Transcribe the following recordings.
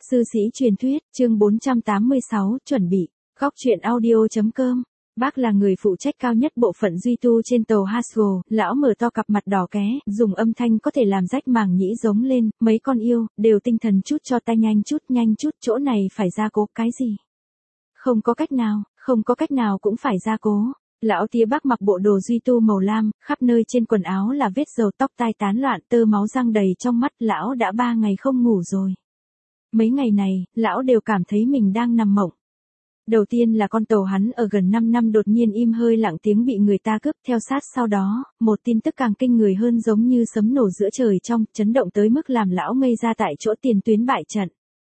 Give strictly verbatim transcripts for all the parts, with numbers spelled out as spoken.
Sư sĩ truyền thuyết, chương bốn trăm tám mươi sáu, chuẩn bị. Góc truyện audio.com. Bác là người phụ trách cao nhất bộ phận duy tu trên tàu Hasgo, lão mở to cặp mặt đỏ ké, dùng âm thanh có thể làm rách màng nhĩ giống lên, mấy con yêu, đều tinh thần chút cho tay nhanh chút nhanh chút, chỗ này phải gia cố, cái gì? Không có cách nào, không có cách nào cũng phải gia cố. Lão tía bác mặc bộ đồ duy tu màu lam, khắp nơi trên quần áo là vết dầu, tóc tai tán loạn, tơ máu răng đầy trong mắt, lão đã ba ngày không ngủ rồi. Mấy ngày này, lão đều cảm thấy mình đang nằm mộng. Đầu tiên là con tàu hắn ở gần năm năm đột nhiên im hơi lặng tiếng bị người ta cướp, theo sát sau đó, một tin tức càng kinh người hơn giống như sấm nổ giữa trời trong, chấn động tới mức làm lão ngây ra tại chỗ. Tiền tuyến bại trận.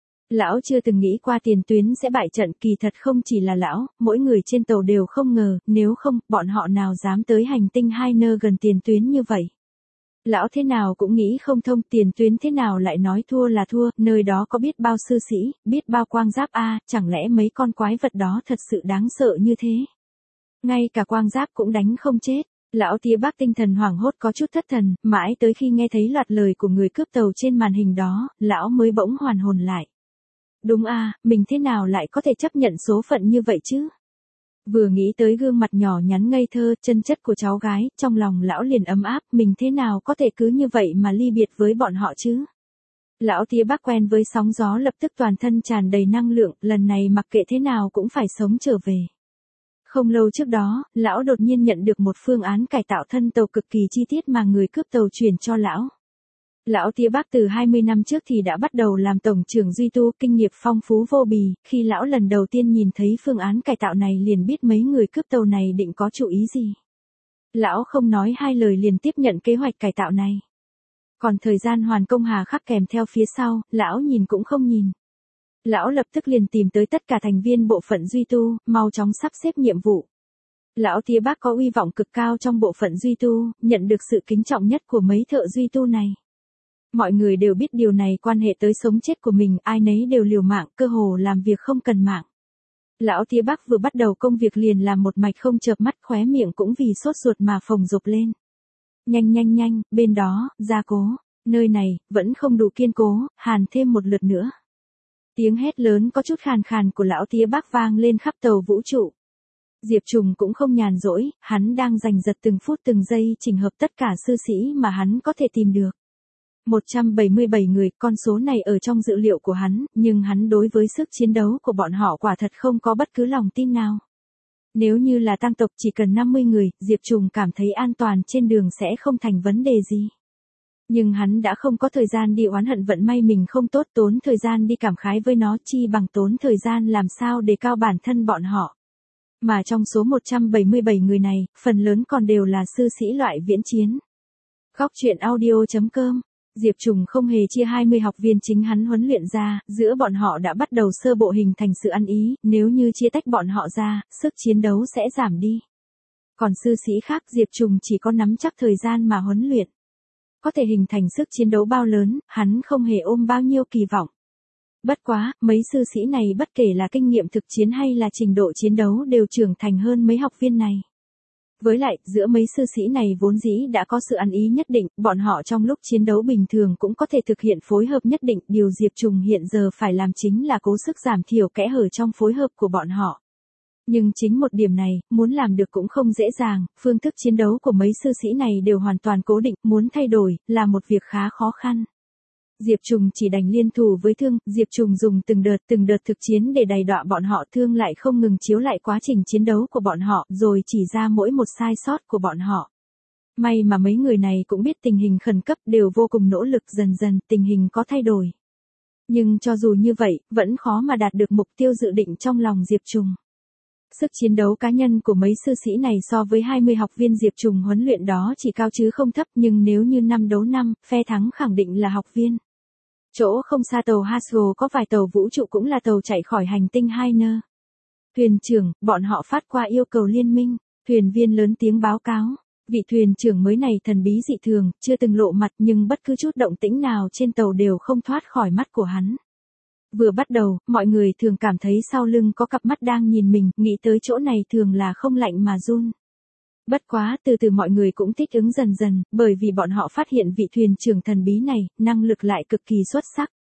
Lão chưa từng nghĩ qua tiền tuyến sẽ bại trận, kỳ thật không chỉ là lão, mỗi người trên tàu đều không ngờ, nếu không, bọn họ nào dám tới hành tinh hai nơ gần tiền tuyến như vậy. Lão thế nào cũng nghĩ không thông, tiền tuyến thế nào lại nói thua là thua, nơi đó có biết bao sư sĩ, biết bao quang giáp a, chẳng lẽ mấy con quái vật đó thật sự đáng sợ như thế. Ngay cả quang giáp cũng đánh không chết. Lão tía bác tinh thần hoảng hốt có chút thất thần, mãi tới khi nghe thấy loạt lời của người cướp tàu trên màn hình đó, lão mới bỗng hoàn hồn lại. Đúng a, mình thế nào lại có thể chấp nhận số phận như vậy chứ? Vừa nghĩ tới gương mặt nhỏ nhắn ngây thơ, chân chất của cháu gái, trong lòng lão liền ấm áp, mình thế nào có thể cứ như vậy mà ly biệt với bọn họ chứ? Lão tía bác quen với sóng gió lập tức toàn thân tràn đầy năng lượng, lần này mặc kệ thế nào cũng phải sống trở về. Không lâu trước đó, lão đột nhiên nhận được một phương án cải tạo thân tàu cực kỳ chi tiết mà người cướp tàu chuyển cho lão. Lão tía bác từ hai mươi năm trước thì đã bắt đầu làm tổng trưởng duy tu, kinh nghiệm phong phú vô bì, khi lão lần đầu tiên nhìn thấy phương án cải tạo này liền biết mấy người cướp tàu này định có chủ ý gì. Lão không nói hai lời liền tiếp nhận kế hoạch cải tạo này. Còn thời gian hoàn công hà khắc kèm theo phía sau, lão nhìn cũng không nhìn. Lão lập tức liền tìm tới tất cả thành viên bộ phận duy tu, mau chóng sắp xếp nhiệm vụ. Lão tía bác có uy vọng cực cao trong bộ phận duy tu, nhận được sự kính trọng nhất của mấy thợ duy tu này. Mọi người đều biết điều này quan hệ tới sống chết của mình, ai nấy đều liều mạng, cơ hồ làm việc không cần mạng. Lão tía bác vừa bắt đầu công việc liền làm một mạch không chợp mắt, khóe miệng cũng vì sốt ruột mà phồng rộp lên. Nhanh nhanh nhanh, bên đó, gia cố, nơi này, vẫn không đủ kiên cố, hàn thêm một lượt nữa. Tiếng hét lớn có chút khàn khàn của lão tía bác vang lên khắp tàu vũ trụ. Diệp Trùng cũng không nhàn rỗi, hắn đang giành giật từng phút từng giây chỉnh hợp tất cả sư sĩ mà hắn có thể tìm được. một trăm bảy mươi bảy người, con số này ở trong dữ liệu của hắn, nhưng hắn đối với sức chiến đấu của bọn họ quả thật không có bất cứ lòng tin nào. Nếu như là tăng tộc chỉ cần năm mươi người, Diệp Trùng cảm thấy an toàn trên đường sẽ không thành vấn đề gì. Nhưng hắn đã không có thời gian đi oán hận vận may mình không tốt, tốn thời gian đi cảm khái với nó, chi bằng tốn thời gian làm sao để cao bản thân bọn họ. Mà trong số một trăm bảy mươi bảy người này, phần lớn còn đều là sư sĩ loại viễn chiến. Góc truyện audio.com. Diệp Trùng không hề chia hai mươi học viên chính hắn huấn luyện ra, giữa bọn họ đã bắt đầu sơ bộ hình thành sự ăn ý, nếu như chia tách bọn họ ra, sức chiến đấu sẽ giảm đi. Còn sư sĩ khác, Diệp Trùng chỉ có nắm chắc thời gian mà huấn luyện. Có thể hình thành sức chiến đấu bao lớn, hắn không hề ôm bao nhiêu kỳ vọng. Bất quá, mấy sư sĩ này bất kể là kinh nghiệm thực chiến hay là trình độ chiến đấu đều trưởng thành hơn mấy học viên này. Với lại, giữa mấy sư sĩ này vốn dĩ đã có sự ăn ý nhất định, bọn họ trong lúc chiến đấu bình thường cũng có thể thực hiện phối hợp nhất định, điều Diệp Trùng hiện giờ phải làm chính là cố sức giảm thiểu kẽ hở trong phối hợp của bọn họ. Nhưng chính một điểm này, muốn làm được cũng không dễ dàng, phương thức chiến đấu của mấy sư sĩ này đều hoàn toàn cố định, muốn thay đổi, là một việc khá khó khăn. Diệp Trùng chỉ đành liên thủ với Thương, Diệp Trùng dùng từng đợt từng đợt thực chiến để đày đọa bọn họ, Thương lại không ngừng chiếu lại quá trình chiến đấu của bọn họ, rồi chỉ ra mỗi một sai sót của bọn họ. May mà mấy người này cũng biết tình hình khẩn cấp, đều vô cùng nỗ lực, dần dần tình hình có thay đổi. Nhưng cho dù như vậy, vẫn khó mà đạt được mục tiêu dự định trong lòng Diệp Trùng. Sức chiến đấu cá nhân của mấy sư sĩ này so với hai mươi học viên Diệp Trùng huấn luyện đó chỉ cao chứ không thấp, nhưng nếu như năm đấu năm, phe thắng khẳng định là học viên. Chỗ không xa tàu Hasgo có vài tàu vũ trụ cũng là tàu chạy khỏi hành tinh hai nơ. Thuyền trưởng, bọn họ phát qua yêu cầu liên minh, thuyền viên lớn tiếng báo cáo. Vị thuyền trưởng mới này thần bí dị thường, chưa từng lộ mặt nhưng bất cứ chút động tĩnh nào trên tàu đều không thoát khỏi mắt của hắn. Vừa bắt đầu, mọi người thường cảm thấy sau lưng có cặp mắt đang nhìn mình, nghĩ tới chỗ này thường là không lạnh mà run. Bất quá, từ từ mọi người cũng thích ứng dần dần, bởi vì bọn họ phát hiện vị thuyền trưởng thần bí này, năng lực lại cực kỳ xuất sắc.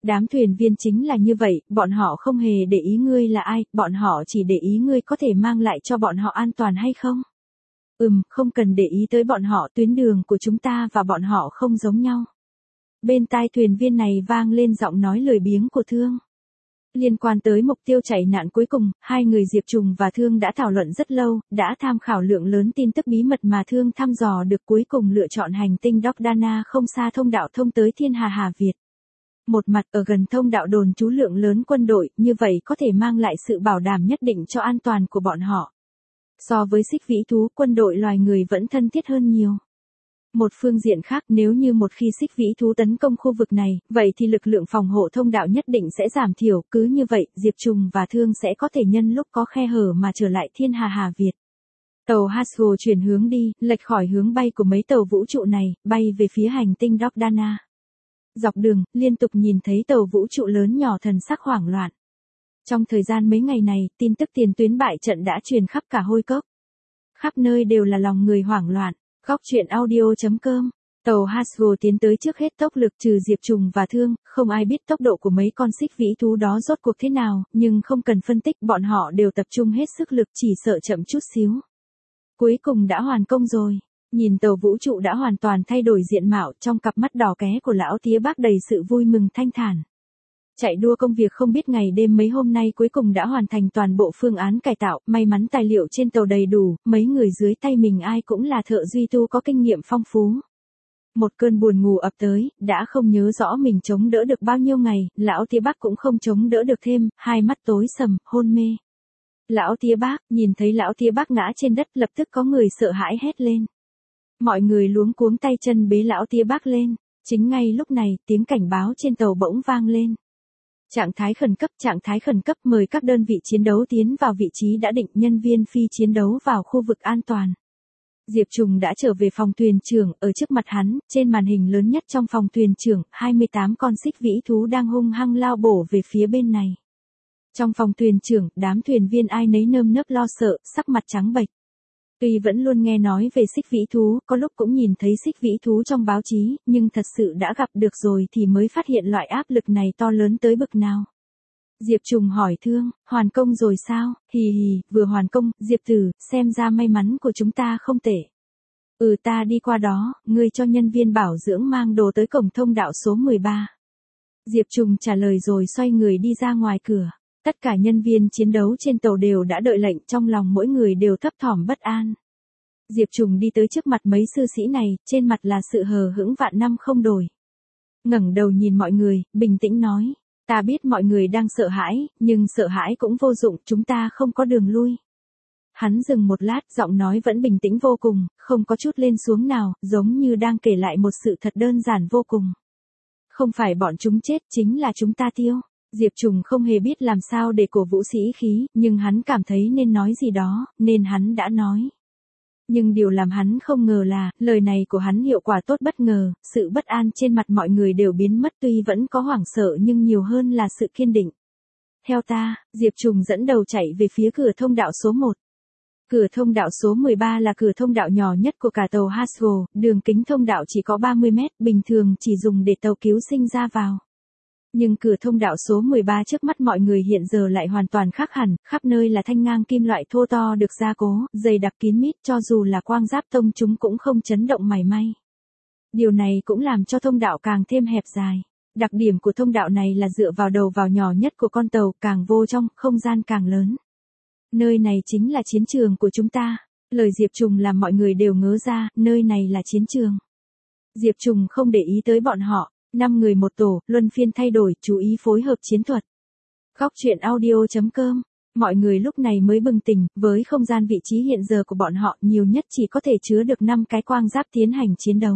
Đám thuyền viên chính là như vậy, bọn họ không hề để ý ngươi là ai, bọn họ chỉ để ý ngươi có thể mang lại cho bọn họ an toàn hay không. Ừm, không cần để ý tới bọn họ, tuyến đường của chúng ta và bọn họ không giống nhau. Bên tai thuyền viên này vang lên giọng nói lười biếng của Thương. Liên quan tới mục tiêu chạy nạn cuối cùng, hai người Diệp Trùng và Thương đã thảo luận rất lâu, đã tham khảo lượng lớn tin tức bí mật mà Thương thăm dò được, cuối cùng lựa chọn hành tinh Dordana không xa thông đạo thông tới Thiên Hà Hà Việt. Một mặt ở gần thông đạo đồn trú lượng lớn quân đội, như vậy có thể mang lại sự bảo đảm nhất định cho an toàn của bọn họ. So với xích vĩ thú, quân đội loài người vẫn thân thiết hơn nhiều. Một phương diện khác, nếu như một khi xích vĩ thú tấn công khu vực này, vậy thì lực lượng phòng hộ thông đạo nhất định sẽ giảm thiểu, cứ như vậy, Diệp Trùng và Thương sẽ có thể nhân lúc có khe hở mà trở lại Thiên Hà Hà Việt. Tàu Haswell chuyển hướng đi, lệch khỏi hướng bay của mấy tàu vũ trụ này, bay về phía hành tinh Dordana. Dọc đường, liên tục nhìn thấy tàu vũ trụ lớn nhỏ thần sắc hoảng loạn. Trong thời gian mấy ngày này, tin tức tiền tuyến bại trận đã truyền khắp cả Hôi Cốc. Khắp nơi đều là lòng người hoảng loạn. Góc truyện audio chấm com. Tàu Haswell tiến tới trước hết tốc lực trừ Diệp Trùng và Thương, không ai biết tốc độ của mấy con xích vĩ thú đó rốt cuộc thế nào, nhưng không cần phân tích, bọn họ đều tập trung hết sức lực, chỉ sợ chậm chút xíu. Cuối cùng đã hoàn công rồi. Nhìn tàu vũ trụ đã hoàn toàn thay đổi diện mạo, trong cặp mắt đỏ ké của lão tía bác đầy sự vui mừng thanh thản. Chạy đua công việc không biết ngày đêm mấy hôm nay cuối cùng đã hoàn thành toàn bộ phương án cải tạo, may mắn tài liệu trên tàu đầy đủ, mấy người dưới tay mình ai cũng là thợ duy tu có kinh nghiệm phong phú. Một cơn buồn ngủ ập tới, đã không nhớ rõ mình chống đỡ được bao nhiêu ngày, lão tía bác cũng không chống đỡ được thêm, hai mắt tối sầm, hôn mê. Lão tía bác, nhìn thấy lão tía bác ngã trên đất, lập tức có người sợ hãi hét lên. Mọi người luống cuống tay chân bế lão tía bác lên, chính ngay lúc này, tiếng cảnh báo trên tàu bỗng vang lên. Trạng thái khẩn cấp, trạng thái khẩn cấp, mời các đơn vị chiến đấu tiến vào vị trí đã định, nhân viên phi chiến đấu vào khu vực an toàn. Diệp Trùng đã trở về phòng thuyền trưởng, ở trước mặt hắn, trên màn hình lớn nhất trong phòng thuyền trưởng, hai mươi tám con xích vĩ thú đang hung hăng lao bổ về phía bên này. Trong phòng thuyền trưởng, đám thuyền viên ai nấy nơm nớp lo sợ, sắc mặt trắng bệch. Tuy vẫn luôn nghe nói về xích vĩ thú, có lúc cũng nhìn thấy xích vĩ thú trong báo chí, nhưng thật sự đã gặp được rồi thì mới phát hiện loại áp lực này to lớn tới bực nào. Diệp Trùng hỏi Thương, hoàn công rồi sao? Hì hì, vừa hoàn công, Diệp Tử, xem ra may mắn của chúng ta không tệ. Ừ, ta đi qua đó, ngươi cho nhân viên bảo dưỡng mang đồ tới cổng thông đạo số mười ba. Diệp Trùng trả lời rồi xoay người đi ra ngoài cửa. Tất cả nhân viên chiến đấu trên tàu đều đã đợi lệnh, trong lòng mỗi người đều thấp thỏm bất an. Diệp Trùng đi tới trước mặt mấy sư sĩ này, trên mặt là sự hờ hững vạn năm không đổi. Ngẩng đầu nhìn mọi người, bình tĩnh nói, ta biết mọi người đang sợ hãi, nhưng sợ hãi cũng vô dụng, chúng ta không có đường lui. Hắn dừng một lát, giọng nói vẫn bình tĩnh vô cùng, không có chút lên xuống nào, giống như đang kể lại một sự thật đơn giản vô cùng. Không phải bọn chúng chết, chính là chúng ta tiêu. Diệp Trùng không hề biết làm sao để cổ vũ sĩ khí, nhưng hắn cảm thấy nên nói gì đó, nên hắn đã nói. Nhưng điều làm hắn không ngờ là, lời này của hắn hiệu quả tốt bất ngờ, sự bất an trên mặt mọi người đều biến mất, tuy vẫn có hoảng sợ nhưng nhiều hơn là sự kiên định. Theo ta, Diệp Trùng dẫn đầu chạy về phía cửa thông đạo số một. Cửa thông đạo số mười ba là cửa thông đạo nhỏ nhất của cả tàu Haswell, đường kính thông đạo chỉ có ba mươi mét, bình thường chỉ dùng để tàu cứu sinh ra vào. Nhưng cửa thông đạo số mười ba trước mắt mọi người hiện giờ lại hoàn toàn khác hẳn, khắp nơi là thanh ngang kim loại thô to được gia cố, dày đặc kín mít, cho dù là quang giáp tông chúng cũng không chấn động mảy may. Điều này cũng làm cho thông đạo càng thêm hẹp dài. Đặc điểm của thông đạo này là dựa vào đầu vào nhỏ nhất của con tàu, càng vô trong, không gian càng lớn. Nơi này chính là chiến trường của chúng ta. Lời Diệp Trùng làm mọi người đều ngớ ra, nơi này là chiến trường. Diệp Trùng không để ý tới bọn họ. Năm người một tổ, luân phiên thay đổi, chú ý phối hợp chiến thuật. Góc truyện audio chấm com. Mọi người lúc này mới bừng tỉnh, với không gian vị trí hiện giờ của bọn họ, nhiều nhất chỉ có thể chứa được năm cái quang giáp tiến hành chiến đấu.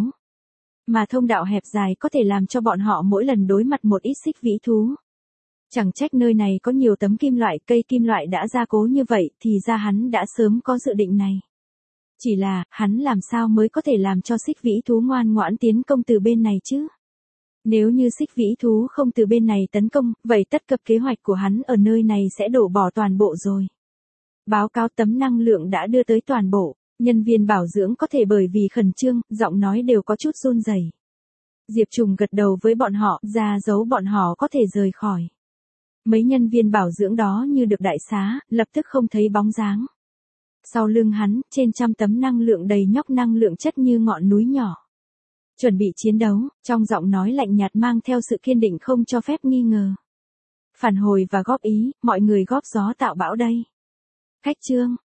Mà thông đạo hẹp dài có thể làm cho bọn họ mỗi lần đối mặt một ít xích vĩ thú. Chẳng trách nơi này có nhiều tấm kim loại, cây kim loại đã gia cố như vậy, thì ra hắn đã sớm có dự định này. Chỉ là, hắn làm sao mới có thể làm cho xích vĩ thú ngoan ngoãn tiến công từ bên này chứ? Nếu như xích vĩ thú không từ bên này tấn công, vậy tất cập kế hoạch của hắn ở nơi này sẽ đổ bỏ toàn bộ rồi. Báo cáo tấm năng lượng đã đưa tới toàn bộ, nhân viên bảo dưỡng có thể bởi vì khẩn trương, giọng nói đều có chút run rẩy. Diệp Trùng gật đầu với bọn họ, ra dấu bọn họ có thể rời khỏi. Mấy nhân viên bảo dưỡng đó như được đại xá, lập tức không thấy bóng dáng. Sau lưng hắn, trên trăm tấm năng lượng đầy nhóc năng lượng chất như ngọn núi nhỏ. Chuẩn bị chiến đấu, trong giọng nói lạnh nhạt mang theo sự kiên định không cho phép nghi ngờ. Phản hồi và góp ý, mọi người góp gió tạo bão đây. Khách trương.